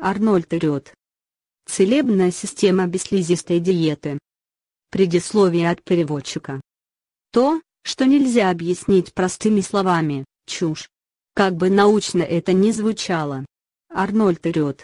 Арнольд Рёд. Целебная система бесслизистой диеты. Предисловие от переводчика. То, что нельзя объяснить простыми словами, чушь. Как бы научно это ни звучало. Арнольд Рёд.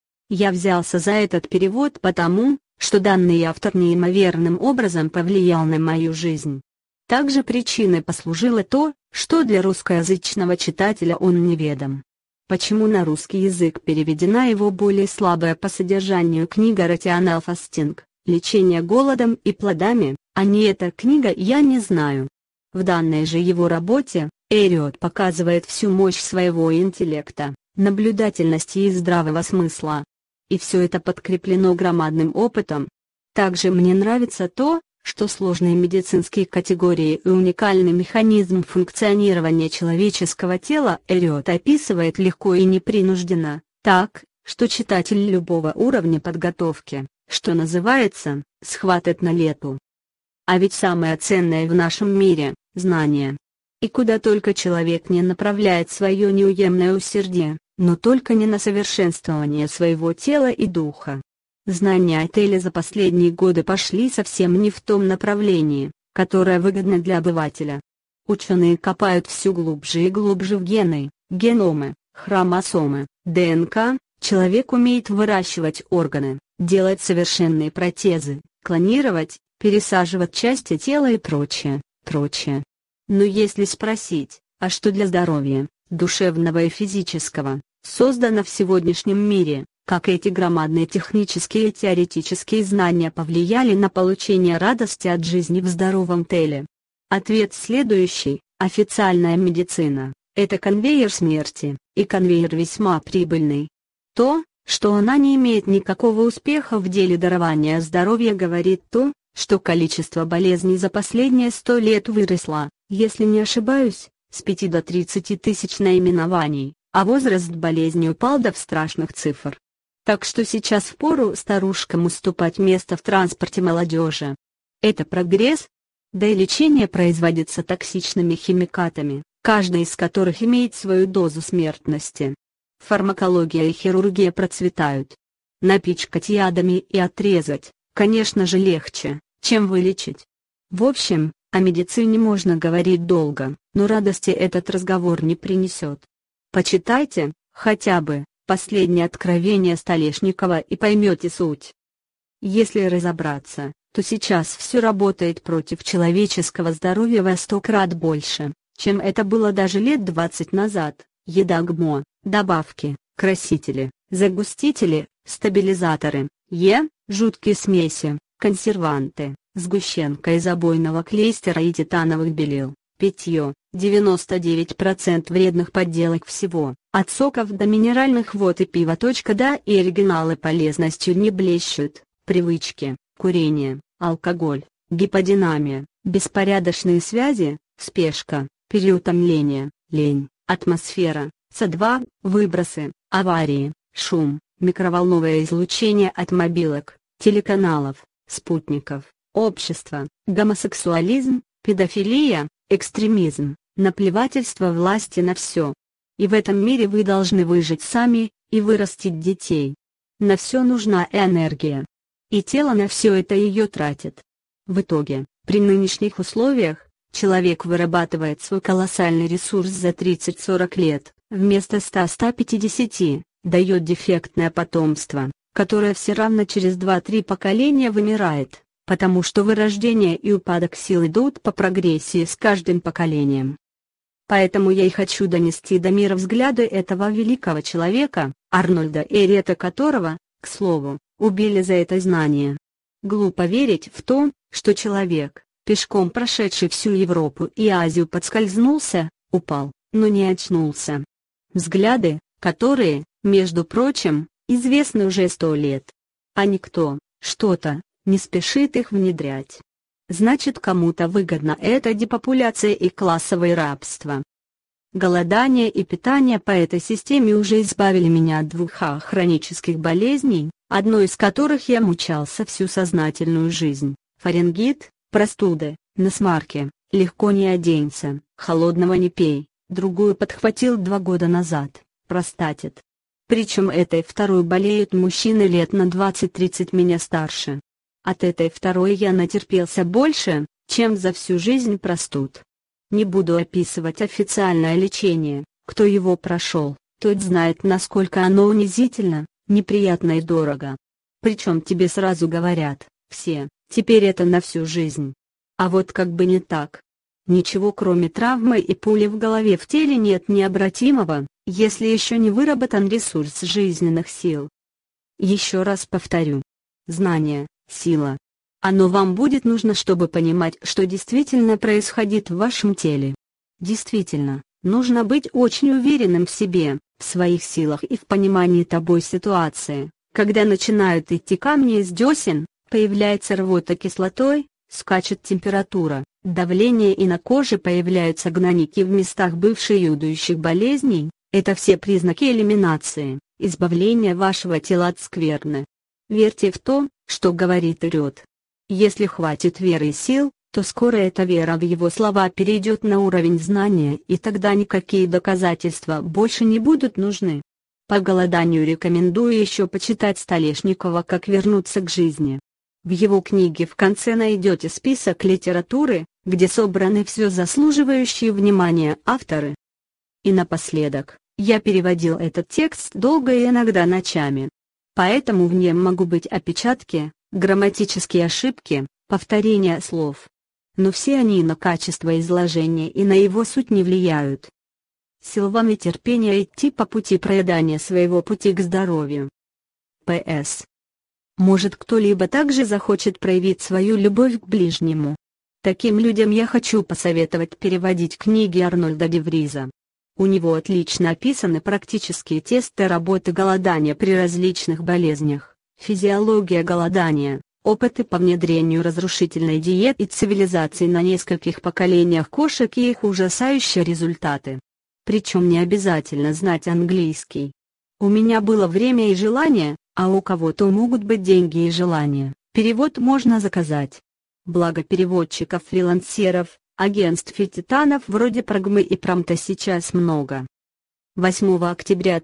Я взялся за этот перевод потому, что данный автор неимоверным образом повлиял на мою жизнь. Также причиной послужило то, что для русскоязычного читателя он неведом. Почему на русский язык переведена его более слабая по содержанию книга Ратионал Фастинг, «Лечение голодом и плодами», а не эта книга, я не знаю. В данной же его работе, Рёд показывает всю мощь своего интеллекта, наблюдательности и здравого смысла. И все это подкреплено громадным опытом. Также мне нравится то, что сложные медицинские категории и уникальный механизм функционирования человеческого тела Рёд описывает легко и непринужденно, так, что читатель любого уровня подготовки, что называется, схватит на лету. А ведь самое ценное в нашем мире – знание. И куда только человек не направляет свое неуемное усердие, но только не на совершенствование своего тела и духа. Знания о теле за последние годы пошли совсем не в том направлении, которое выгодно для обывателя. Ученые копают все глубже и глубже в гены, геномы, хромосомы, ДНК, человек умеет выращивать органы, делать совершенные протезы, клонировать, пересаживать части тела и прочее, прочее. Но если спросить, а что для здоровья, душевного и физического, создано в сегодняшнем мире, как эти громадные технические и теоретические знания повлияли на получение радости от жизни в здоровом теле? Ответ следующий: официальная медицина – это конвейер смерти, и конвейер весьма прибыльный. То, что она не имеет никакого успеха в деле дарования здоровья, говорит то, что количество болезней за последние 100 лет выросло, если не ошибаюсь, с 5 до 30 тысяч наименований, а возраст болезни упал до страшных цифр. Так что сейчас впору старушкам уступать место в транспорте молодежи. Это прогресс? Да и лечение производится токсичными химикатами, каждый из которых имеет свою дозу смертности. Фармакология и хирургия процветают. Напичкать ядами и отрезать, конечно же, легче, чем вылечить. В общем, о медицине можно говорить долго, но радости этот разговор не принесет. Почитайте, хотя бы, «Последнее откровение Столешникова» и поймете суть. Если разобраться, то сейчас все работает против человеческого здоровья во 100 крат больше, чем это было даже лет 20 назад. Еда ГМО, добавки, красители, загустители, стабилизаторы, жуткие смеси, консерванты, сгущенка из обойного клейстера и титановых белил, питье, 99% вредных подделок всего, от соков до минеральных вод и пива. Да, и оригиналы полезностью не блещут. Привычки, курение, алкоголь, гиподинамия, беспорядочные связи, спешка, переутомление, лень, атмосфера, СО2, выбросы, аварии, шум, микроволновое излучение от мобилок, телеканалов, спутников, общество, гомосексуализм, педофилия, экстремизм, наплевательство власти на все. И в этом мире вы должны выжить сами, и вырастить детей. На все нужна энергия. И тело на все это ее тратит. В итоге, при нынешних условиях, человек вырабатывает свой колоссальный ресурс за 30-40 лет, вместо 100-150, дает дефектное потомство, которое все равно через 2-3 поколения вымирает, потому что вырождение и упадок сил идут по прогрессии с каждым поколением. Поэтому я и хочу донести до мира взгляды этого великого человека, Арнольда Рёда, которого, к слову, убили за это знание. Глупо верить в то, что человек, пешком прошедший всю Европу и Азию, подскользнулся, упал, но не очнулся. Взгляды, которые, между прочим, известны уже 100 лет. А никто, что-то, не спешит их внедрять. Значит, кому-то выгодна эта депопуляция и классовое рабство. Голодание и питание по этой системе уже избавили меня от 2 хронических болезней, одной из которых я мучался всю сознательную жизнь: фарингит, простуды, насморки, легко не оденься, холодного не пей, другую подхватил 2 года назад, простатит. Причем этой второй болеют мужчины лет на 20-30 меня старше. От этой второй я натерпелся больше, чем за всю жизнь простуд. Не буду описывать официальное лечение, кто его прошел, тот знает, насколько оно унизительно, неприятно и дорого. Причем тебе сразу говорят, все, теперь это на всю жизнь. А вот как бы не так. Ничего кроме травмы и пули в голове в теле нет необратимого, если еще не выработан ресурс жизненных сил. Еще раз повторю. Знание – сила. Оно вам будет нужно, чтобы понимать, что действительно происходит в вашем теле. Действительно, нужно быть очень уверенным в себе, в своих силах и в понимании тобой ситуации. Когда начинают идти камни из десен, появляется рвота кислотой, скачет температура, давление и на коже появляются гнойники в местах бывших юдующих болезней, это все признаки элиминации, избавления вашего тела от скверны. Верьте в то, что говорит и врет. Если хватит веры и сил, то скоро эта вера в его слова перейдет на уровень знания, и тогда никакие доказательства больше не будут нужны. По голоданию рекомендую еще почитать Столешникова «Как вернуться к жизни». В его книге в конце найдете список литературы, где собраны все заслуживающие внимания авторы. И напоследок, я переводил этот текст долго и иногда ночами. Поэтому в нем могут быть опечатки, грамматические ошибки, повторения слов. Но все они на качество изложения и на его суть не влияют. Сил вам и терпения идти по пути проедания своего пути к здоровью. П.С. Может, кто-либо также захочет проявить свою любовь к ближнему. Таким людям я хочу посоветовать переводить книги Арнольда де Вриза. У него отлично описаны практические тесты работы голодания при различных болезнях, физиология голодания, опыты по внедрению разрушительной диеты и цивилизации на нескольких поколениях кошек и их ужасающие результаты. Причем не обязательно знать английский. У меня было время и желание, а у кого-то могут быть деньги и желание, перевод можно заказать. Благо переводчиков-фрилансеров, агентств и титанов вроде Прагмы и Промта сейчас много. 8 октября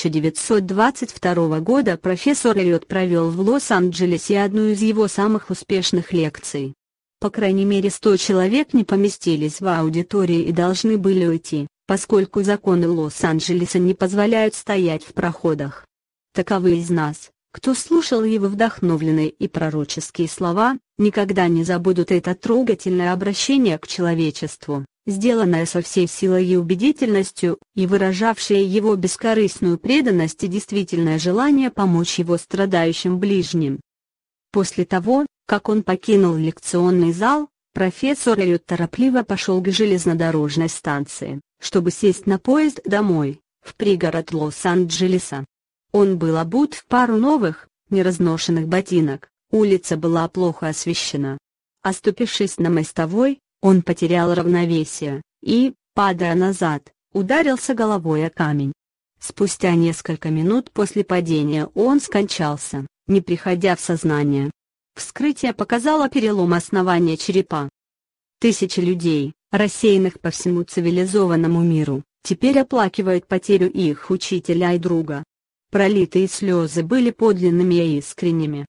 1922 года профессор Эллиот провел в Лос-Анджелесе одну из его самых успешных лекций. По крайней мере 100 человек не поместились в аудитории и должны были уйти, поскольку законы Лос-Анджелеса не позволяют стоять в проходах. Таковы из нас, кто слушал его вдохновленные и пророческие слова, никогда не забудут это трогательное обращение к человечеству, сделанное со всей силой и убедительностью, и выражавшее его бескорыстную преданность и действительное желание помочь его страдающим ближним. После того, как он покинул лекционный зал, профессор Эллиот торопливо пошел к железнодорожной станции, чтобы сесть на поезд домой, в пригород Лос-Анджелеса. Он был обут в пару новых, неразношенных ботинок, улица была плохо освещена. Оступившись на мостовой, он потерял равновесие и, падая назад, ударился головой о камень. Спустя несколько минут после падения он скончался, не приходя в сознание. Вскрытие показало перелом основания черепа. Тысячи людей, рассеянных по всему цивилизованному миру, теперь оплакивают потерю их учителя и друга. Пролитые слезы были подлинными и искренними.